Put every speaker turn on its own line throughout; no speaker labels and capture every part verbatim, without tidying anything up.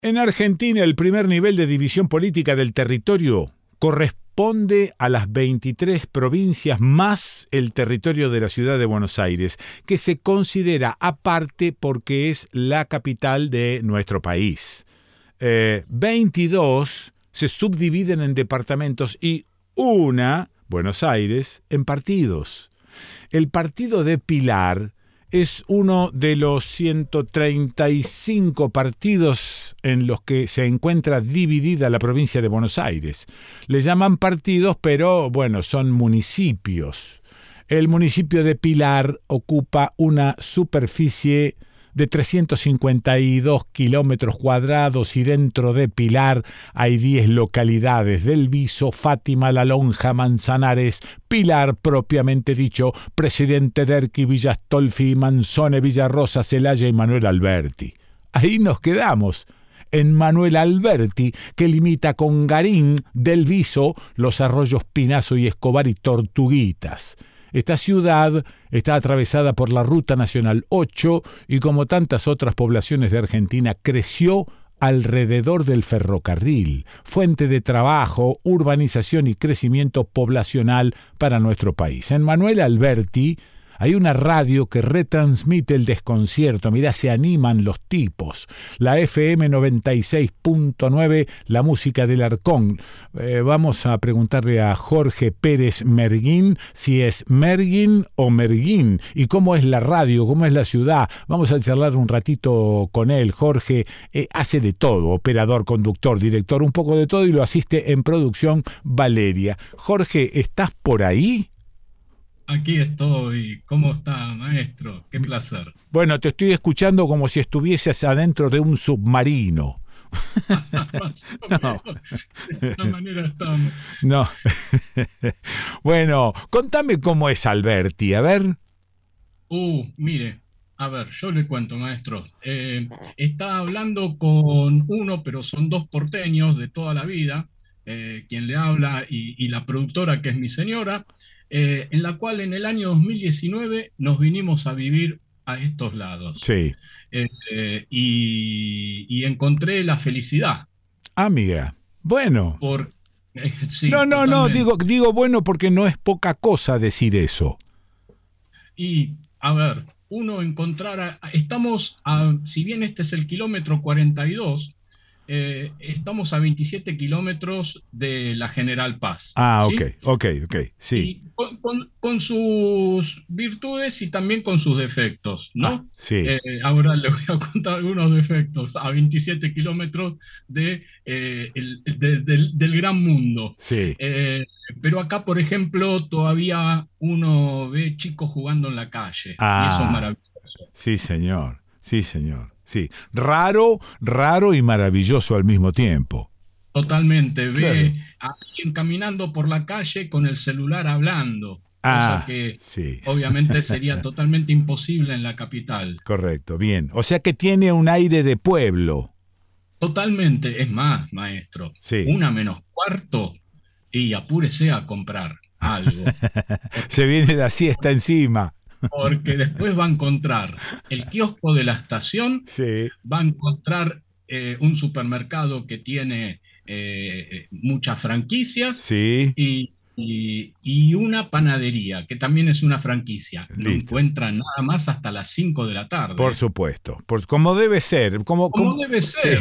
En Argentina, el primer nivel de división política del territorio corresponde a las veintitrés provincias más el territorio de la ciudad de Buenos Aires, que se considera aparte porque es la capital de nuestro país. Eh, veintidós se subdividen en departamentos y una, Buenos Aires, en partidos. El partido de Pilar es uno de los ciento treinta y cinco partidos en los que se encuentra dividida la provincia de Buenos Aires. Le llaman partidos, pero bueno, son municipios. El municipio de Pilar ocupa una superficie de trescientos cincuenta y dos kilómetros cuadrados y dentro de Pilar hay diez localidades: Del Viso, Fátima, La Lonja, Manzanares, Pilar propiamente dicho, Presidente Derqui, Villa Astolfi, Manzone, Villarrosa, Celaya y Manuel Alberti. Ahí nos quedamos, en Manuel Alberti, que limita con Garín, Del Viso, los arroyos Pinazo y Escobar y Tortuguitas. Esta ciudad está atravesada por la Ruta Nacional ocho y, como tantas otras poblaciones de Argentina, creció alrededor del ferrocarril, fuente de trabajo, urbanización y crecimiento poblacional para nuestro país. En Manuel Alberti hay una radio que retransmite el desconcierto. Mirá, se animan los tipos. La F M noventa y seis punto nueve, la música del Arcón. Eh, vamos a preguntarle a Jorge Pérez Merguín si es Merguín o Merguín y cómo es la radio, cómo es la ciudad. Vamos a charlar un ratito con él. Jorge eh, hace de todo, operador, conductor, director, un poco de todo, y lo asiste en producción Valeria. Jorge, ¿estás por ahí?
Aquí estoy. ¿Cómo está, maestro? Qué placer.
Bueno, te estoy escuchando como si estuvieses adentro de un submarino.
No. De esa manera estamos.
No. Bueno, contame cómo es Alberti, a ver.
Uh, mire, a ver, yo le cuento, maestro. Eh, está hablando con uno, pero son dos porteños de toda la vida, eh, quien le habla y, y la productora, que es mi señora. Eh, en la cual en el año dos mil diecinueve nos vinimos a vivir a estos lados.
Sí.
Eh, eh, y, y encontré la felicidad.
Ah, mira. Bueno.
Por, eh, sí,
no, no,
totalmente.
no, digo, digo bueno porque no es poca cosa decir eso.
Y, a ver, uno encontrar... A, estamos, a, si bien este es el kilómetro cuarenta y dos, Eh, estamos a veintisiete kilómetros de la General Paz.
Ah,
¿sí?
ok, ok, ok, sí.
Y con, con, con sus virtudes y también con sus defectos, ¿no?
Ah, sí.
Eh, ahora le voy a contar algunos defectos a veintisiete kilómetros de, eh, el, de, del, del gran mundo.
Sí.
Eh, pero acá, por ejemplo, todavía uno ve chicos jugando en la calle.
Ah,
y eso es maravilloso.
Sí, señor, sí, señor. Sí, raro, raro y maravilloso al mismo tiempo.
Totalmente, ve
Claro.
a alguien caminando por la calle con el celular hablando,
Ah,
cosa que
sí.
obviamente sería totalmente imposible en la capital.
Correcto, bien. O sea que tiene un aire de pueblo.
Totalmente, es más, maestro,
Sí.
una menos cuarto y apúrese a comprar algo.
Se viene la siesta encima.
Porque después va a encontrar el kiosco de la estación,
Sí.
va a encontrar eh, un supermercado que tiene eh, muchas franquicias
Sí.
y, y, y una panadería, que también es una franquicia. Lo
Listo.
encuentran nada más hasta las cinco de la tarde.
Por supuesto, por, como debe ser. Como,
Como
como-
debe ser.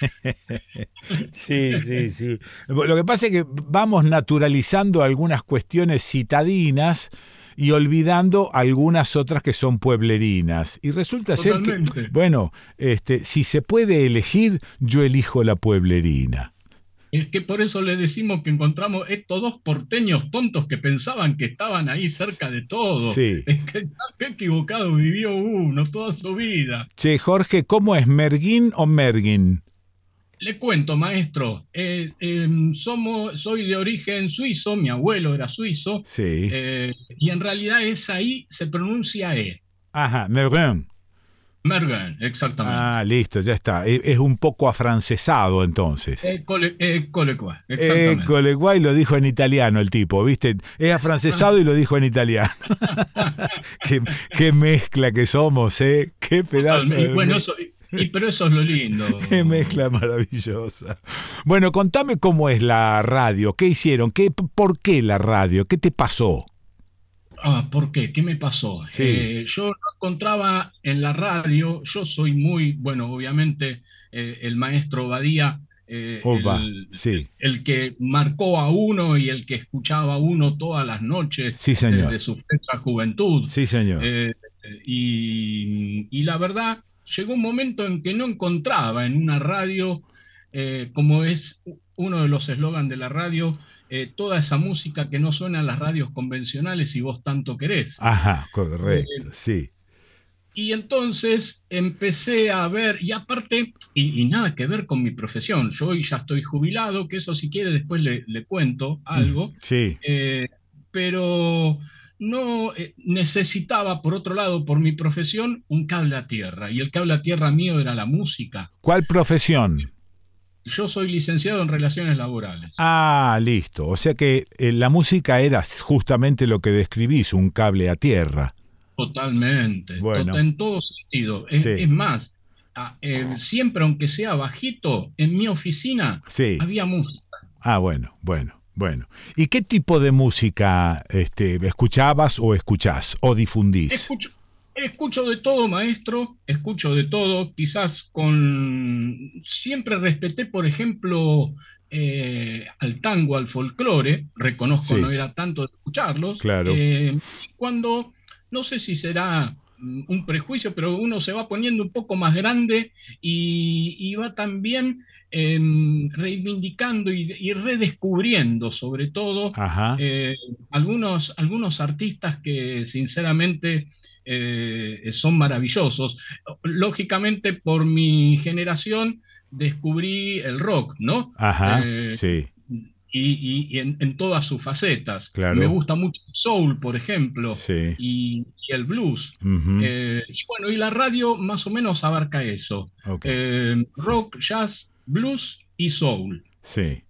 Sí, sí, sí. Lo que pasa es que vamos naturalizando algunas cuestiones citadinas y olvidando algunas otras que son pueblerinas. Y resulta ser que,
Totalmente.
bueno, este, si se puede elegir, yo elijo la pueblerina.
Es que por eso le decimos que encontramos estos dos porteños tontos que pensaban que estaban ahí cerca de todo.
Sí.
Es que qué equivocado vivió uno toda su vida.
Che, Jorge, ¿cómo es? ¿Merguín o Merguín?
Le cuento, maestro, eh, eh, somos, soy de origen suizo, mi abuelo era suizo,
Sí.
eh, y en realidad es ahí, se pronuncia E.
Ajá, Merguín.
Mergen, exactamente.
Ah, listo, ya está. Es, es un poco afrancesado entonces.
Eh, cole, eh, colecua,
Eh,
exactamente.
Coleguay lo dijo en italiano el tipo, ¿viste? Es afrancesado y lo dijo en italiano. qué, qué mezcla que somos, ¿eh? Qué pedazo de...
Bueno, eso, Y pero eso es lo lindo.
Qué mezcla maravillosa. Bueno, contame cómo es la radio, qué hicieron, qué, por qué la radio, qué te pasó.
Ah, ¿por qué? ¿Qué me pasó?
Sí,
Eh, yo no encontraba en la radio, yo soy muy, bueno, obviamente eh, el maestro Badía, eh,
opa,
el,
sí,
el que marcó a uno y el que escuchaba a uno todas las noches
sí señor,
desde su fecha juventud.
sí señor.
Eh, y, y la verdad, llegó un momento en que no encontraba en una radio, eh, como es uno de los eslogans de la radio, eh, toda esa música que no suena en las radios convencionales y vos tanto querés.
Ajá,
Eh,
correcto, sí,
y entonces empecé a ver, y aparte, y, y nada que ver con mi profesión, yo hoy ya estoy jubilado, que eso si quiere después le, le cuento
mm,
algo,
sí.
eh, pero no eh, necesitaba, por otro lado, por mi profesión, un cable a tierra, y el cable a tierra mío era la música.
¿Cuál profesión?
Yo soy licenciado en relaciones laborales.
Ah, listo. O sea que eh, la música era justamente lo que describís, un cable a tierra.
Totalmente, to-
Bueno,
en todo sentido. Es,
sí,
es más, a- eh, siempre aunque sea bajito, en mi oficina
sí.
había música.
Ah, bueno, bueno, bueno. ¿Y qué tipo de música este, escuchabas o escuchás o difundís?
Escucho, escucho de todo, maestro, escucho de todo. Quizás con... Siempre respeté, por ejemplo, eh, al tango, al folclore. Reconozco no
Sí,
era tanto de escucharlos.
claro.
Eh, cuando, no sé si será mm, un prejuicio, pero uno se va poniendo un poco más grande y, y va también eh, reivindicando y, y redescubriendo, sobre todo,
Ajá.
eh, algunos, algunos artistas que sinceramente eh, son maravillosos. Lógicamente, por mi generación descubrí el rock, ¿no?
Ajá.
Eh,
Sí,
y, y- y en, en todas sus facetas. Me
claro.
gusta mucho el soul, por ejemplo,
Sí.
y, y el blues.
Ujú.
Eh, y bueno, y la radio más o menos abarca eso.
Ok.
Eh,
Sí.
rock, jazz, blues y soul.
Sí.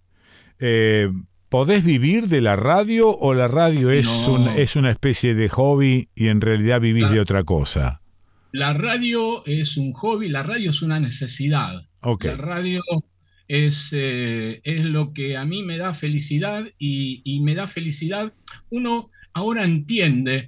Eh, ¿Podés vivir de la radio o la radio es, un,
No,
es una especie de hobby y en realidad vivís de
la,
otra cosa?
La radio es un hobby, la radio es una necesidad.
Ok.
La radio es, eh, es lo que a mí me da felicidad y, y me da felicidad. Uno ahora entiende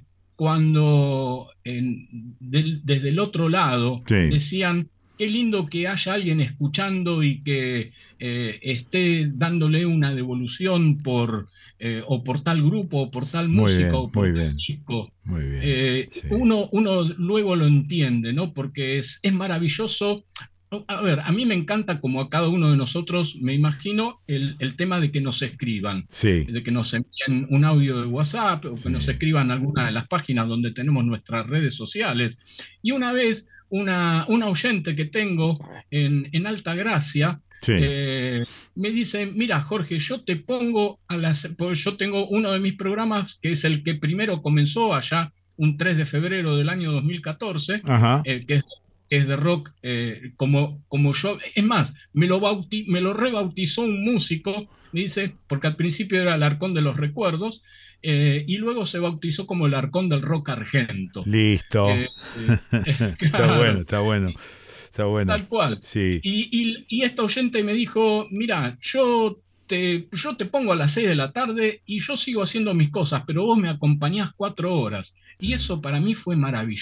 cuando en- del- desde el otro lado
Sí.
decían, qué lindo que haya alguien escuchando y que eh, esté dándole una devolución por, eh, o por tal grupo, o por tal
Muy
música,
bien,
o por
muy
tal
bien,
disco.
muy bien.
eh,
Sí.
uno, uno luego lo entiende, ¿no? Porque es, es maravilloso. A ver, a mí me encanta, como a cada uno de nosotros, me imagino, el, el tema de que nos escriban,
Sí,
de que nos envíen un audio de WhatsApp o que nos
sí,
escriban alguna de las páginas donde tenemos nuestras redes sociales. Y una vez, una, una oyente que tengo en, en Altagracia,
sí.
eh, me dice, mira, Jorge, yo te pongo a las... Pues yo tengo uno de mis programas, que es el que primero comenzó allá un tres de febrero del año dos mil catorce,
Ajá.
eh, que es, que es de rock, eh, como, como yo. Es más, me lo, bauti, me lo rebautizó un músico, me dice, porque al principio era el Arcón de los Recuerdos, eh, y luego se bautizó como el Arcón del Rock Argento.
Listo.
Eh, eh,
Está bueno,
claro,
está bueno, está bueno.
tal cual.
Sí.
Y, y- y esta oyente me dijo, mira, yo te, yo te pongo a las seis de la tarde y yo sigo haciendo mis cosas, pero vos me acompañás cuatro horas. Y eso para mí fue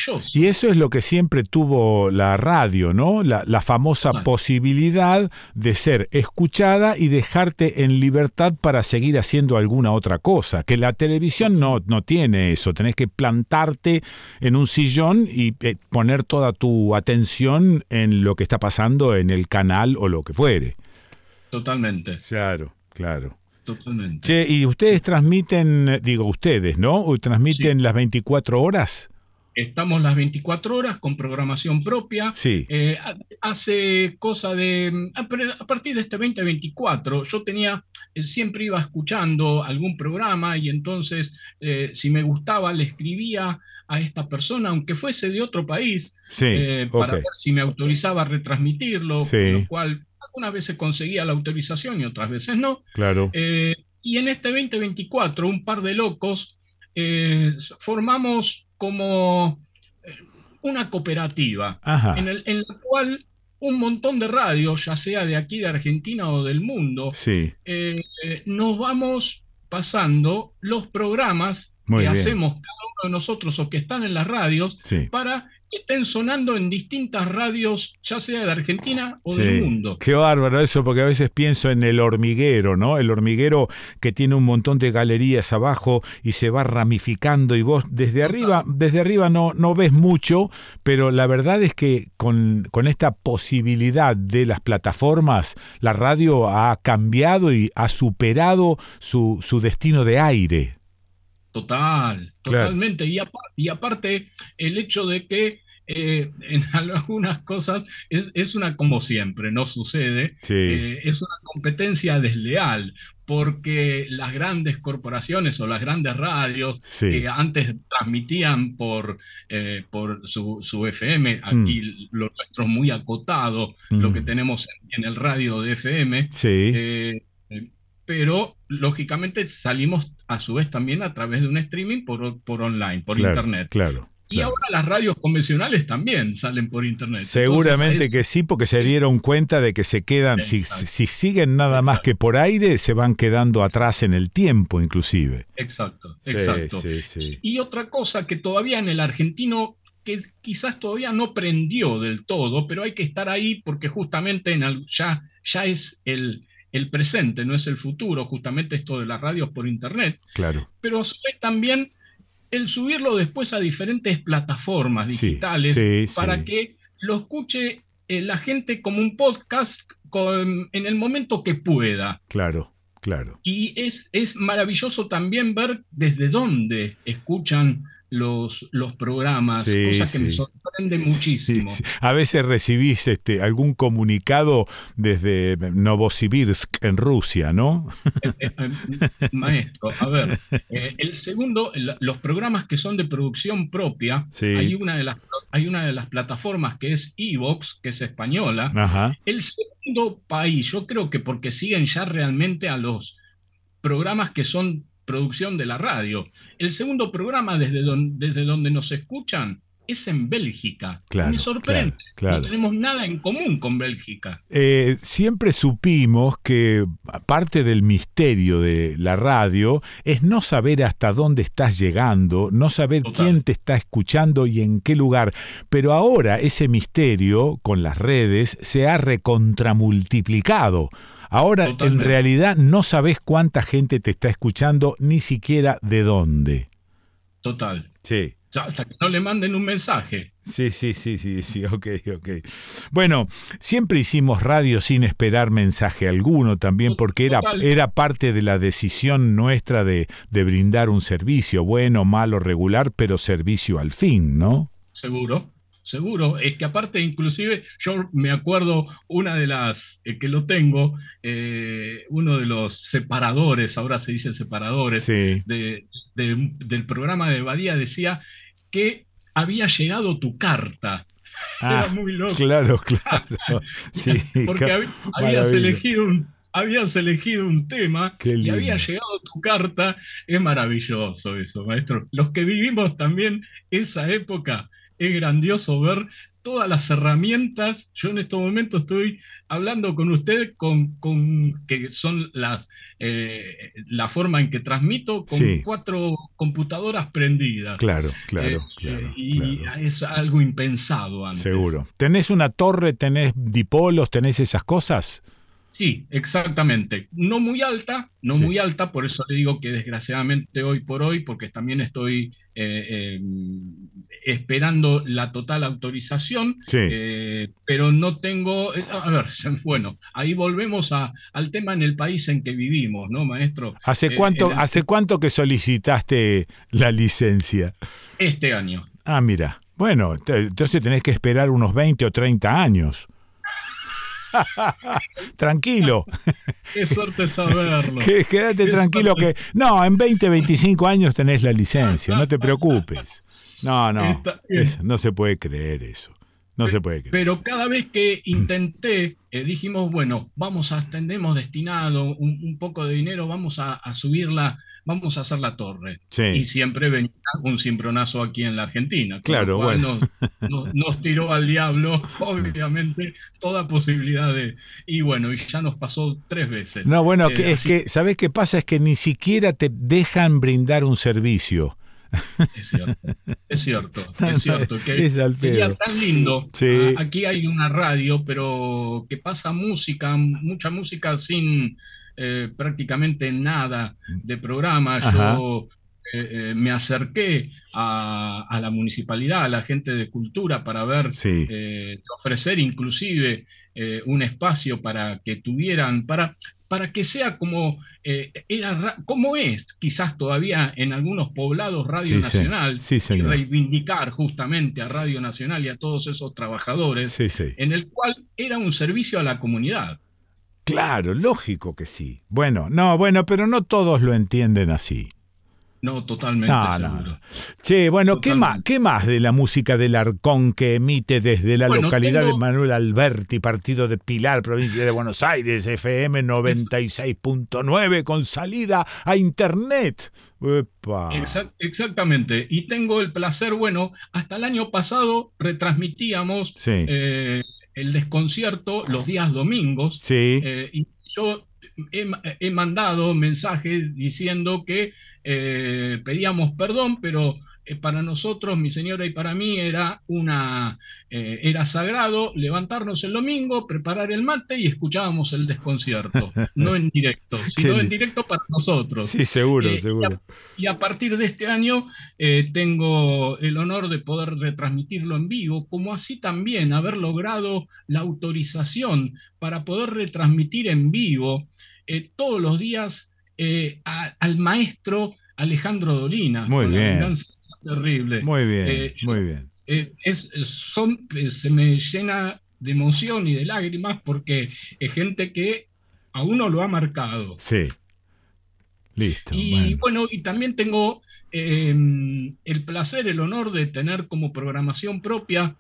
Y
maravilloso.
eso es lo que siempre tuvo la radio, ¿no? La, la famosa
Total,
posibilidad de ser escuchada y dejarte en libertad para seguir haciendo alguna otra cosa. Que la televisión no, no tiene eso. Tenés que plantarte en un sillón y eh, poner toda tu atención en lo que está pasando en el canal o lo que fuere.
totalmente,
Claro, claro.
totalmente.
Che, ¿y ustedes transmiten, eh, digo ustedes, ¿no? ¿O
Sí,
transmiten las veinticuatro horas?
estamos las veinticuatro horas con programación propia.
Sí.
Eh, ha- hace cosa de, a, pre- a partir de este dos mil veinticuatro, yo tenía, eh, siempre iba escuchando algún programa y entonces, eh, si me gustaba, le escribía a esta persona, aunque fuese de otro país,
Sí,
eh,
ok.
para ver si me autorizaba a retransmitirlo, lo
Sí,
cual algunas veces conseguía la autorización y otras veces no.
claro.
Eh, y en este dos mil veinticuatro, un par de locos, eh, formamos como eh, una cooperativa
Ajá.
en, el- en la cual un montón de radios, ya sea de aquí de Argentina o del mundo,
Sí,
eh, eh, nos vamos pasando los programas
muy
que
bien.
hacemos cada uno de nosotros o que están en las radios
Sí.
para que estén sonando en distintas radios, ya sea de Argentina o del
Sí,
mundo.
qué bárbaro eso, porque a veces pienso en El Hormiguero, ¿no? El Hormiguero que tiene un montón de galerías abajo y se va ramificando y vos desde arriba,
Total,
desde arriba no, no ves mucho, pero la verdad es que con, con esta posibilidad de las plataformas, la radio ha cambiado y ha superado su, su destino de aire.
total,
Claro,
totalmente. Y, apar- y aparte, el hecho de que eh, en algunas cosas es, es una, como siempre, no sucede,
sí,
eh, es una competencia desleal, porque las grandes corporaciones o las grandes radios
sí.
que antes transmitían por, eh, por su, su F M,
Mm,
aquí lo nuestro es muy acotado, lo que
mm,
tenemos en, en el radio de F M,
sí,
eh, eh, pero lógicamente salimos a su vez también a través de un streaming por, por online, por
claro,
internet.
claro,
Y
claro.
ahora las radios convencionales también salen por internet. Entonces, a
Seguramente
eso,
que sí, porque se dieron cuenta de que se quedan, si,
exacto,
si siguen nada más
exacto,
que por aire, se van quedando atrás en el tiempo, inclusive.
exacto,
Sí,
exacto.
sí, sí.
Y, y otra cosa que todavía en el argentino, que quizás todavía no prendió del todo, pero hay que estar ahí porque justamente en al- ya, ya es el, el presente, no es el futuro, justamente esto de las radios por internet,
Claro.
pero a su vez también el subirlo después a diferentes plataformas
Sí,
digitales
sí,
para
sí.
que lo escuche eh, la gente como un podcast con- en el momento que pueda.
Claro, claro.
Y es, es maravilloso también ver desde dónde escuchan los, los programas,
Sí,
cosa que me
sí.
sorprende
Sí,
muchísimo.
sí. A veces recibís este, algún comunicado desde Novosibirsk, en Rusia, ¿no?
Eh, eh, eh, Maestro, a ver, eh, el segundo, el- los programas que son de producción propia, hay
Sí.
una de las, hay una de las plataformas que es Evox, que es española.
Ajá.
El segundo país, yo creo que porque siguen ya realmente a los programas que son producción de la radio. El segundo programa desde donde, desde donde nos escuchan es en Bélgica. Y me
Claro,
sorprende,
claro,
no
claro.
tenemos nada en común con Bélgica.
Eh, siempre supimos que parte del misterio de la radio es no saber hasta dónde estás llegando, no saber quién
Total,
te está escuchando y en qué lugar. Pero ahora ese misterio con las redes se ha recontramultiplicado. Ahora en
totalmente,
realidad no sabes cuánta gente te está escuchando, ni siquiera de dónde.
total.
Sí.
Ya, hasta que no le manden un mensaje.
Sí, sí, sí, sí, sí, ok, ok. Bueno, siempre hicimos radio sin esperar mensaje alguno también porque era,
Total,
era parte de la decisión nuestra de, de brindar un servicio, bueno, malo, regular, pero servicio al fin, ¿no?
seguro, seguro. Es que aparte, inclusive, yo me acuerdo una de las, eh, que lo tengo, eh, uno de los separadores, ahora se dice separadores,
Sí.
de, de- del programa de Badía decía que había llegado tu carta. Era
Ah,
muy loco.
claro, claro. Sí,
Porque
qué
hab- habías
maravilla.
elegido un, habías elegido un tema
Qué
y había
lindo.
llegado tu carta. Es maravilloso eso, maestro. Los que vivimos también esa época, es grandioso ver todas las herramientas. Yo en estos momentos estoy hablando con usted con, con que son las eh, la forma en que transmito con
Sí,
cuatro computadoras prendidas.
claro,
Eh,
claro,
eh,
claro,
y
claro.
es algo impensado antes.
Seguro. ¿Tenés una torre, tenés dipolos, tenés esas cosas?
Sí, exactamente. No muy alta, no
Sí.
muy alta, por eso le digo que desgraciadamente hoy por hoy, porque también estoy eh, eh, esperando la total autorización,
Sí.
eh, pero no tengo, eh, a ver, bueno, ahí volvemos a- al tema en el país en que vivimos, ¿no, maestro?
¿Hace
Eh, en
cuánto,
el,
hace cuánto que solicitaste la licencia?
este año.
Ah, mira. Bueno, te- entonces tenés que esperar unos veinte o treinta años. Tranquilo.
Qué suerte saberlo.
Que- Quédate
Qué
tranquilo
suerte.
que... No, en veinte, veinticinco años tenés la licencia, no te preocupes. No, no,
Está
es-
bien.
no se puede creer eso. No se puede creer.
Pero cada vez que intenté, eh, dijimos, bueno, vamos a, tenemos destinado un, un poco de dinero, vamos a, a subirla vamos a hacer la torre.
Sí.
Y siempre venía un cimbronazo aquí en la Argentina, con
Claro,
lo cual
bueno.
nos, nos, nos tiró al diablo, obviamente, toda posibilidad de... Y bueno, y ya nos pasó tres veces.
No, bueno,
Eh,
que, es
así
que, ¿sabés qué pasa? Es que ni siquiera te dejan brindar un servicio.
es cierto, es cierto, es cierto, que
Es al
sería
pedo.
tan lindo.
Sí.
A- Aquí hay una radio, pero que pasa música, mucha música sin eh, prácticamente nada de programa.
Ajá.
Yo eh, eh, me acerqué a, a la municipalidad, a la gente de cultura, para ver,
Sí.
eh, ofrecer inclusive eh, un espacio para que tuvieran, para, para que sea como, eh, era, ra- como es quizás todavía en algunos poblados Radio
Sí, sí.
Nacional,
Sí,
y
señor.
reivindicar justamente a Radio Nacional y a todos esos trabajadores,
Sí, sí.
en el cual era un servicio a la comunidad.
Claro, lógico que sí. Bueno, no, bueno, pero no todos lo entienden así.
No, totalmente
No, no, no.
seguro.
Che, bueno, ¿qué más,
Totalmente.
¿qué más de la música del Arcón que emite desde la
Bueno,
localidad de
tengo,
Manuel Alberti, partido de Pilar, provincia de Buenos Aires, F M
es-
noventa y seis punto nueve, con salida a internet? Epa.
Exact- exactamente. Y tengo el placer, bueno, hasta el año pasado retransmitíamos
Sí,
eh, el desconcierto los días domingos,
sí,
eh, y yo he, ma- he mandado mensajes diciendo que eh, pedíamos perdón, pero eh, para nosotros, mi señora y para mí, era una, eh, era sagrado levantarnos el domingo, preparar el mate y escuchábamos el desconcierto, no en directo,
qué
sino en
li-
directo para nosotros.
sí, seguro,
Eh, y a
seguro.
y a partir de este año eh, tengo el honor de poder retransmitirlo en vivo, como así también haber logrado la autorización para poder retransmitir en vivo eh, todos los días eh, a- al maestro Alejandro Dolina,
Muy
con La
bien,
venganza terrible.
muy bien,
Eh, yo-
muy bien.
eh, es, son, eh, se me llena de emoción y de lágrimas porque es gente que a uno lo ha marcado.
Sí, listo,
Y
bueno.
bueno, y también tengo eh, el placer, el honor de tener como programación propia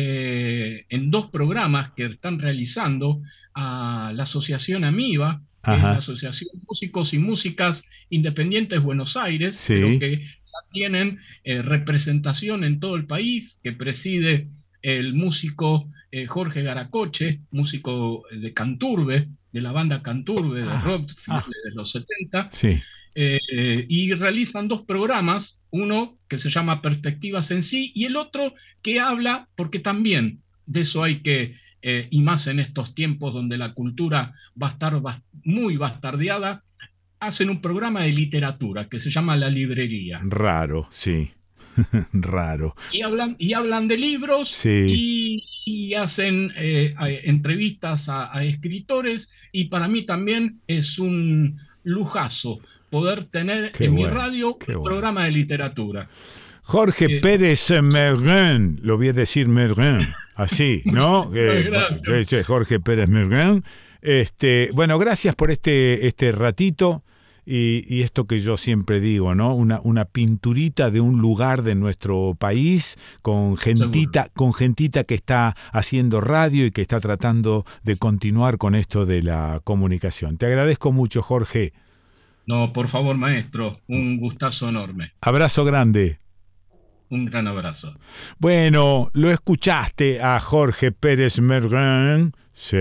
eh, en dos programas que están realizando a la Asociación AMIBA, que es la
Ajá,
Asociación Músicos y Músicas Independientes Buenos Aires, pero
sí,
que ya tienen eh, representación en todo el país, que preside el músico eh, Jorge Garacoche, músico de Canturbe, de la banda Canturbe de
ah,
rock
ah,
finales de los setenta,
sí,
eh, eh, y realizan dos programas, uno que se llama Perspectivas en sí y el otro que habla, porque también de eso hay que, eh, y más en estos tiempos donde la cultura va a estar bas- muy bastardeada, hacen un programa de literatura que se llama La Librería.
raro, sí, raro,
Y hablan, y hablan de libros
sí,
y, y hacen eh, a- entrevistas a, a escritores, y para mí también es un lujazo poder tener
qué
en mi
bueno,
radio
qué
un
bueno.
programa de literatura.
Jorge
Eh,
Pérez Merguin, lo voy a decir Merguin, así, ¿no? Eh,
muchas
bueno,
gracias.
sí, sí, Jorge Pérez Merguin. Este, bueno, gracias por este, este ratito y, y esto que yo siempre digo, ¿no? Una, una pinturita de un lugar de nuestro país con gentita, con gentita que está haciendo radio y que está tratando de continuar con esto de la comunicación. Te agradezco mucho, Jorge.
No, por favor, maestro, un gustazo enorme.
Abrazo grande.
Un gran abrazo.
Bueno, lo escuchaste a Jorge Pérez Merguin, sí,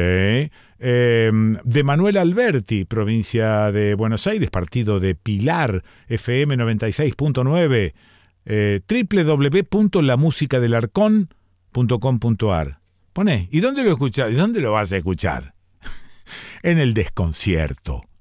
eh, de Manuel Alberti, provincia de Buenos Aires, partido de Pilar, F M noventa y seis punto nueve, eh, doble u doble u doble u punto la música del arcón punto com punto a r. Poné, ¿y dónde lo escuchás? ¿Y dónde lo vas a escuchar? En el desconcierto.